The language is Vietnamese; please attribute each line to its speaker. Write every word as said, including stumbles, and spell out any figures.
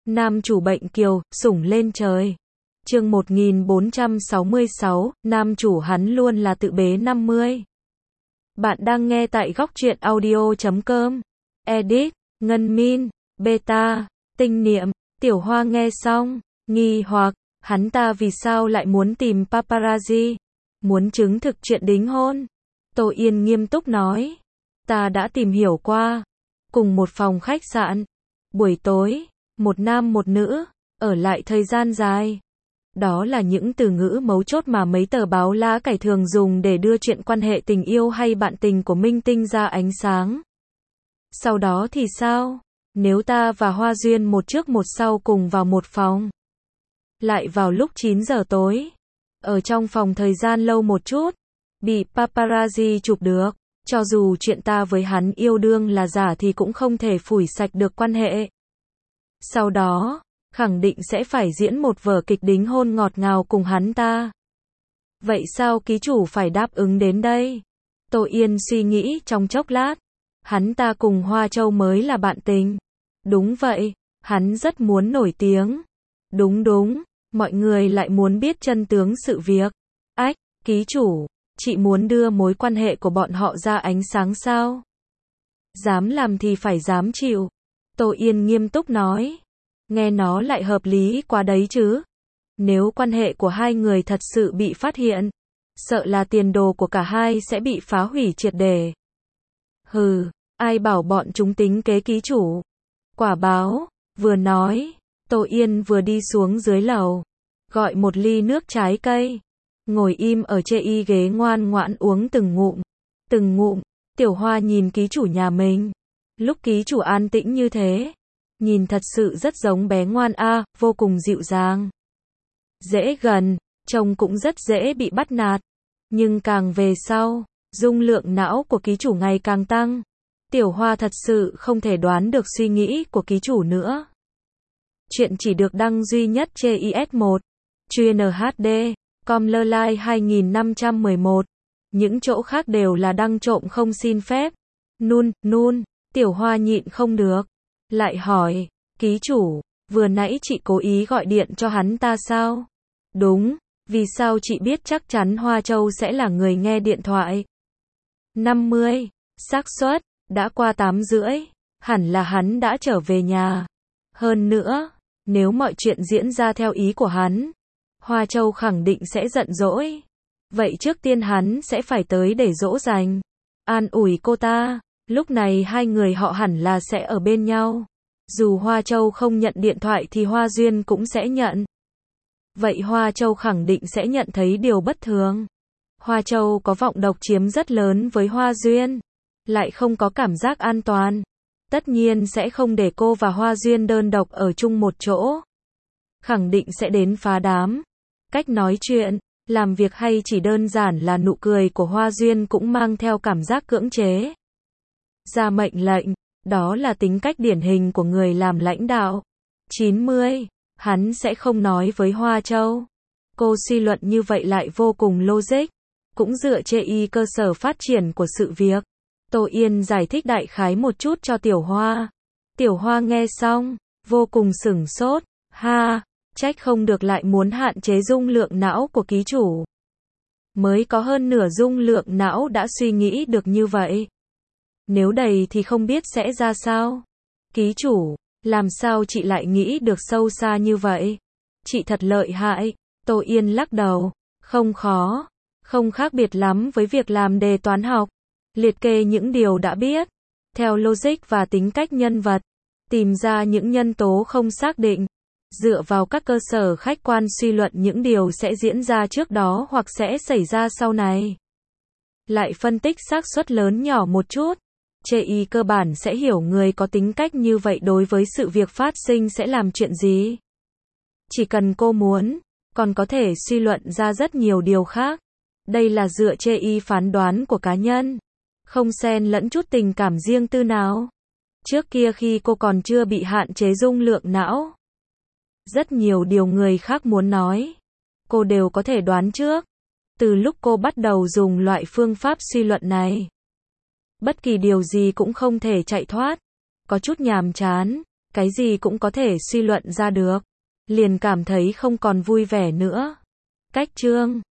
Speaker 1: Nam chủ bệnh kiều, sủng lên trời. Chương một nghìn bốn trăm sáu mươi sáu, nam chủ hắn luôn là tự bế năm mươi. Bạn đang nghe tại góc truyện audio chấm com. Edit, Ngân Min, Beta, Tinh Niệm. Tiểu Hoa nghe xong, nghi hoặc, hắn ta vì sao lại muốn tìm paparazzi? Muốn chứng thực chuyện đính hôn? Tô Yên nghiêm túc nói. Ta đã tìm hiểu qua. Cùng một phòng khách sạn. Buổi tối, một nam một nữ, ở lại thời gian dài. Đó là những từ ngữ mấu chốt mà mấy tờ báo lá cải thường dùng để đưa chuyện quan hệ tình yêu hay bạn tình của minh tinh ra ánh sáng. Sau đó thì sao? Nếu ta và Hoa Duyên một trước một sau cùng vào một phòng, lại vào lúc chín giờ tối, ở trong phòng thời gian lâu một chút, bị paparazzi chụp được, cho dù chuyện ta với hắn yêu đương là giả thì cũng không thể phủi sạch được quan hệ. Sau đó, khẳng định sẽ phải diễn một vở kịch đính hôn ngọt ngào cùng hắn ta. Vậy sao ký chủ phải đáp ứng đến đây? Tô Yên suy nghĩ trong chốc lát. Hắn ta cùng Hoa Châu mới là bạn tình. Đúng vậy, hắn rất muốn nổi tiếng. Đúng đúng, mọi người lại muốn biết chân tướng sự việc. Ách, ký chủ, chị muốn đưa mối quan hệ của bọn họ ra ánh sáng sao? Dám làm thì phải dám chịu. Tô Yên nghiêm túc nói. Nghe nó lại hợp lý quá đấy chứ. Nếu quan hệ của hai người thật sự bị phát hiện, sợ là tiền đồ của cả hai sẽ bị phá hủy triệt để. Hừ, ai bảo bọn chúng tính kế ký chủ? Quả báo, vừa nói, Tô Yên vừa đi xuống dưới lầu, gọi một ly nước trái cây, ngồi im ở chê y ghế ngoan ngoãn uống từng ngụm, từng ngụm. Tiểu Hoa nhìn ký chủ nhà mình, lúc ký chủ an tĩnh như thế, nhìn thật sự rất giống bé ngoan a, à, vô cùng dịu dàng. Dễ gần, trông cũng rất dễ bị bắt nạt. Nhưng càng về sau, dung lượng não của ký chủ ngày càng tăng. Tiểu Hoa thật sự không thể đoán được suy nghĩ của ký chủ nữa. Chuyện chỉ được đăng duy nhất trên i ét một, chuyên hát đê, com lơ lai hai nghìn năm trăm mười một. Những chỗ khác đều là đăng trộm không xin phép. Nun, nun, Tiểu Hoa nhịn không được. Lại hỏi, ký chủ, vừa nãy chị cố ý gọi điện cho hắn ta sao? Đúng, vì sao chị biết chắc chắn Hoa Châu sẽ là người nghe điện thoại? năm mươi, xác suất, đã qua tám rưỡi, hẳn là hắn đã trở về nhà. Hơn nữa, nếu mọi chuyện diễn ra theo ý của hắn, Hoa Châu khẳng định sẽ giận dỗi. Vậy trước tiên hắn sẽ phải tới để dỗ dành, an ủi cô ta. Lúc này hai người họ hẳn là sẽ ở bên nhau. Dù Hoa Châu không nhận điện thoại thì Hoa Duyên cũng sẽ nhận. Vậy Hoa Châu khẳng định sẽ nhận thấy điều bất thường. Hoa Châu có vọng độc chiếm rất lớn với Hoa Duyên, lại không có cảm giác an toàn. Tất nhiên sẽ không để cô và Hoa Duyên đơn độc ở chung một chỗ. Khẳng định sẽ đến phá đám. Cách nói chuyện, làm việc hay chỉ đơn giản là nụ cười của Hoa Duyên cũng mang theo cảm giác cưỡng chế. Ra mệnh lệnh, đó là tính cách điển hình của người làm lãnh đạo. chín mươi, hắn sẽ không nói với Hoa Châu. Cô suy luận như vậy lại vô cùng logic, cũng dựa trên y cơ sở phát triển của sự việc. Tô Yên giải thích đại khái một chút cho Tiểu Hoa. Tiểu Hoa nghe xong, vô cùng sửng sốt. Ha, trách không được lại muốn hạn chế dung lượng não của ký chủ. Mới có hơn nửa dung lượng não đã suy nghĩ được như vậy. Nếu đầy thì không biết sẽ ra sao. Ký chủ, làm sao chị lại nghĩ được sâu xa như vậy? Chị thật lợi hại. Tô Yên lắc đầu. Không khó. Không khác biệt lắm với việc làm đề toán học. Liệt kê những điều đã biết, theo logic và tính cách nhân vật. Tìm ra những nhân tố không xác định. Dựa vào các cơ sở khách quan suy luận những điều sẽ diễn ra trước đó hoặc sẽ xảy ra sau này. Lại phân tích xác suất lớn nhỏ một chút. Chê y cơ bản sẽ hiểu người có tính cách như vậy đối với sự việc phát sinh sẽ làm chuyện gì. Chỉ cần cô muốn, còn có thể suy luận ra rất nhiều điều khác. Đây là dựa chê y phán đoán của cá nhân, không xen lẫn chút tình cảm riêng tư nào. Trước kia khi cô còn chưa bị hạn chế dung lượng não, rất nhiều điều người khác muốn nói, cô đều có thể đoán trước. Từ lúc cô bắt đầu dùng loại phương pháp suy luận này, bất kỳ điều gì cũng không thể chạy thoát. Có chút nhàm chán, cái gì cũng có thể suy luận ra được. Liền cảm thấy không còn vui vẻ nữa. Cách chương